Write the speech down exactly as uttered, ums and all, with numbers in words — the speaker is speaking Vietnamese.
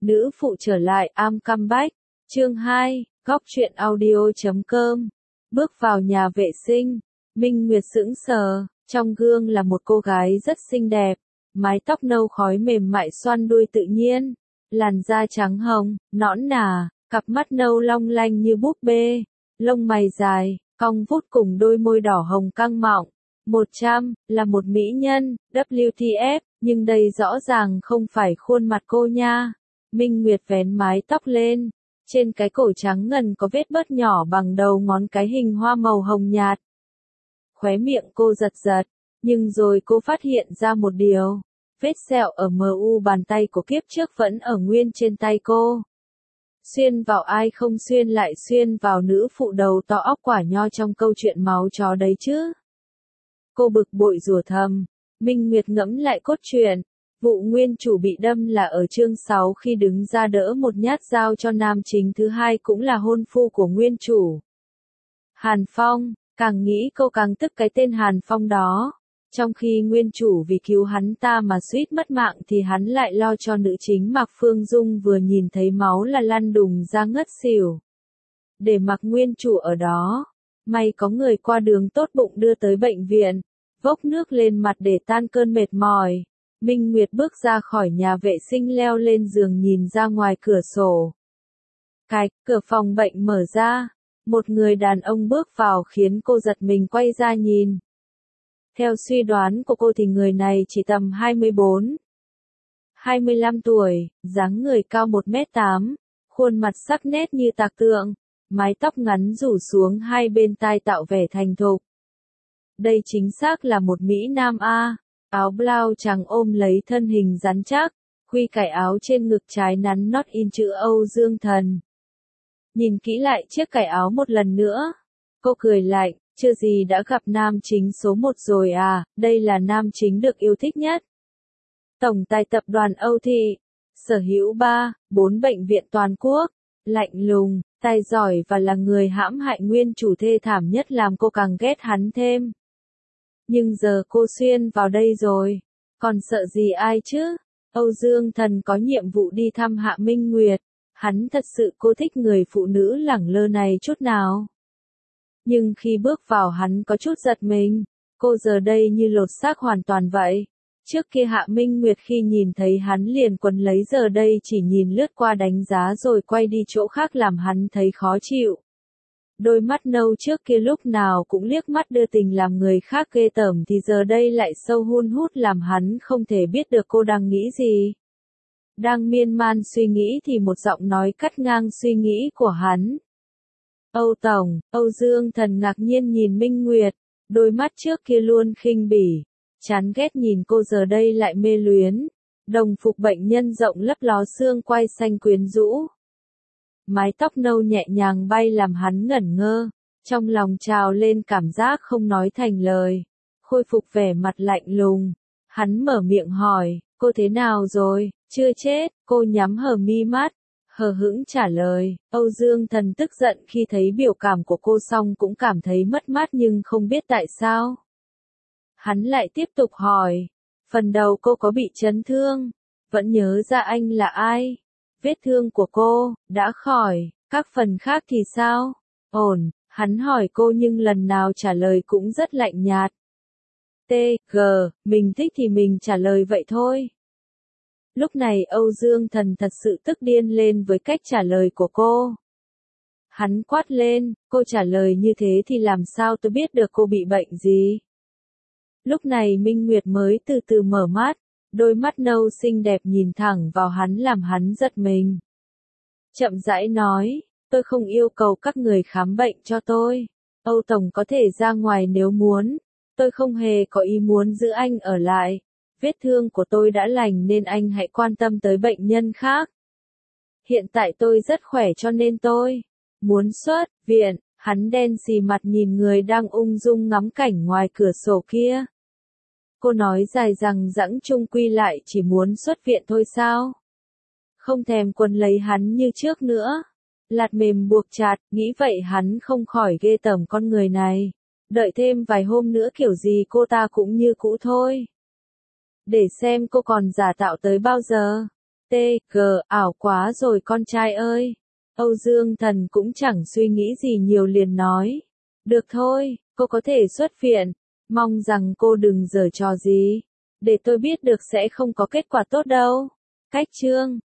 Nữ phụ trở lại, I'm come back. Chương hai, góc truyện audio chấm com. Bước vào nhà vệ sinh, Minh Nguyệt sững sờ, trong gương là một cô gái rất xinh đẹp, mái tóc nâu khói mềm mại xoăn đuôi tự nhiên, làn da trắng hồng, nõn nà, cặp mắt nâu long lanh như búp bê, lông mày dài, cong vút cùng đôi môi đỏ hồng căng mọng. một trăm, là một mỹ nhân, W T F, nhưng đây rõ ràng không phải khuôn mặt cô nha. Minh Nguyệt vén mái tóc lên, trên cái cổ trắng ngần có vết bớt nhỏ bằng đầu ngón cái hình hoa màu hồng nhạt. Khóe miệng cô giật giật, nhưng rồi cô phát hiện ra một điều, vết sẹo ở em u bàn tay của kiếp trước vẫn ở nguyên trên tay cô. Xuyên vào ai không xuyên lại xuyên vào nữ phụ đầu to óc quả nho trong câu chuyện máu chó đấy chứ. Cô bực bội rủa thầm. Minh Nguyệt ngẫm lại cốt truyện. Vụ nguyên chủ bị đâm là ở chương sáu khi đứng ra đỡ một nhát dao cho nam chính thứ hai cũng là hôn phu của nguyên chủ. Hàn Phong, càng nghĩ cô càng tức cái tên Hàn Phong đó. Trong khi nguyên chủ vì cứu hắn ta mà suýt mất mạng thì hắn lại lo cho nữ chính Mạc Phương Dung vừa nhìn thấy máu là lăn đùng ra ngất xỉu. Để mặc nguyên chủ ở đó, may có người qua đường tốt bụng đưa tới bệnh viện, vốc nước lên mặt để tan cơn mệt mỏi. Minh Nguyệt bước ra khỏi nhà vệ sinh leo lên giường nhìn ra ngoài cửa sổ. Cạch, cửa phòng bệnh mở ra, một người đàn ông bước vào khiến cô giật mình quay ra nhìn. Theo suy đoán của cô thì người này chỉ tầm hai mươi bốn, hai mươi lăm tuổi, dáng người cao một mét tám, khuôn mặt sắc nét như tạc tượng, mái tóc ngắn rủ xuống hai bên tai tạo vẻ thành thục. Đây chính xác là một Mỹ Nam A, áo blau trắng ôm lấy thân hình rắn chắc, khuy cài áo trên ngực trái nắn nót in chữ Âu Dương Thần. Nhìn kỹ lại chiếc cài áo một lần nữa, cô cười lạnh, chưa gì đã gặp nam chính số một rồi à, đây là nam chính được yêu thích nhất. Tổng tài tập đoàn Âu Thị, sở hữu ba, bốn bệnh viện toàn quốc, lạnh lùng, tài giỏi và là người hãm hại nguyên chủ thê thảm nhất làm cô càng ghét hắn thêm. Nhưng giờ cô xuyên vào đây rồi, còn sợ gì ai chứ? Âu Dương Thần có nhiệm vụ đi thăm Hạ Minh Nguyệt, hắn thật sự cô thích người phụ nữ lẳng lơ này chút nào. Nhưng khi bước vào hắn có chút giật mình, cô giờ đây như lột xác hoàn toàn vậy. Trước kia Hạ Minh Nguyệt khi nhìn thấy hắn liền quấn lấy, giờ đây chỉ nhìn lướt qua đánh giá rồi quay đi chỗ khác làm hắn thấy khó chịu. Đôi mắt nâu trước kia lúc nào cũng liếc mắt đưa tình làm người khác ghê tởm thì giờ đây lại sâu hun hút làm hắn không thể biết được cô đang nghĩ gì. Đang miên man suy nghĩ thì một giọng nói cắt ngang suy nghĩ của hắn. Âu Tổng, Âu Dương Thần ngạc nhiên nhìn Minh Nguyệt, đôi mắt trước kia luôn khinh bỉ, chán ghét nhìn cô giờ đây lại mê luyến. Đồng phục bệnh nhân rộng lấp ló xương quai xanh quyến rũ. Mái tóc nâu nhẹ nhàng bay làm hắn ngẩn ngơ, trong lòng trào lên cảm giác không nói thành lời. Khôi phục vẻ mặt lạnh lùng, hắn mở miệng hỏi, cô thế nào rồi, chưa chết, cô nhắm hờ mi mắt, hờ hững trả lời. Âu Dương Thần tức giận khi thấy biểu cảm của cô xong cũng cảm thấy mất mát nhưng không biết tại sao. Hắn lại tiếp tục hỏi, phần đầu cô có bị chấn thương, vẫn nhớ ra anh là ai? Vết thương của cô, đã khỏi, các phần khác thì sao? Ổn, hắn hỏi cô nhưng lần nào trả lời cũng rất lạnh nhạt. T, G, mình thích thì mình trả lời vậy thôi. Lúc này Âu Dương Thần thật sự tức điên lên với cách trả lời của cô. Hắn quát lên, cô trả lời như thế thì làm sao tôi biết được cô bị bệnh gì? Lúc này Minh Nguyệt mới từ từ mở mắt. Đôi mắt nâu xinh đẹp nhìn thẳng vào hắn làm hắn giật mình. Chậm rãi nói, tôi không yêu cầu các người khám bệnh cho tôi. Âu Tổng có thể ra ngoài nếu muốn. Tôi không hề có ý muốn giữ anh ở lại. Vết thương của tôi đã lành nên anh hãy quan tâm tới bệnh nhân khác. Hiện tại tôi rất khỏe cho nên tôi muốn xuất viện. Hắn đen xì mặt nhìn người đang ung dung ngắm cảnh ngoài cửa sổ kia. Cô nói dài rằng dẫng chung quy lại chỉ muốn xuất viện thôi sao? Không thèm quấn lấy hắn như trước nữa. Lạt mềm buộc chặt, nghĩ vậy hắn không khỏi ghê tởm con người này. Đợi thêm vài hôm nữa kiểu gì cô ta cũng như cũ thôi. Để xem cô còn giả tạo tới bao giờ. T, tê giê, ảo quá rồi con trai ơi. Âu Dương Thần cũng chẳng suy nghĩ gì nhiều liền nói. Được thôi, cô có thể xuất viện. Mong rằng cô đừng giở trò gì. Để tôi biết được sẽ không có kết quả tốt đâu. Cách chương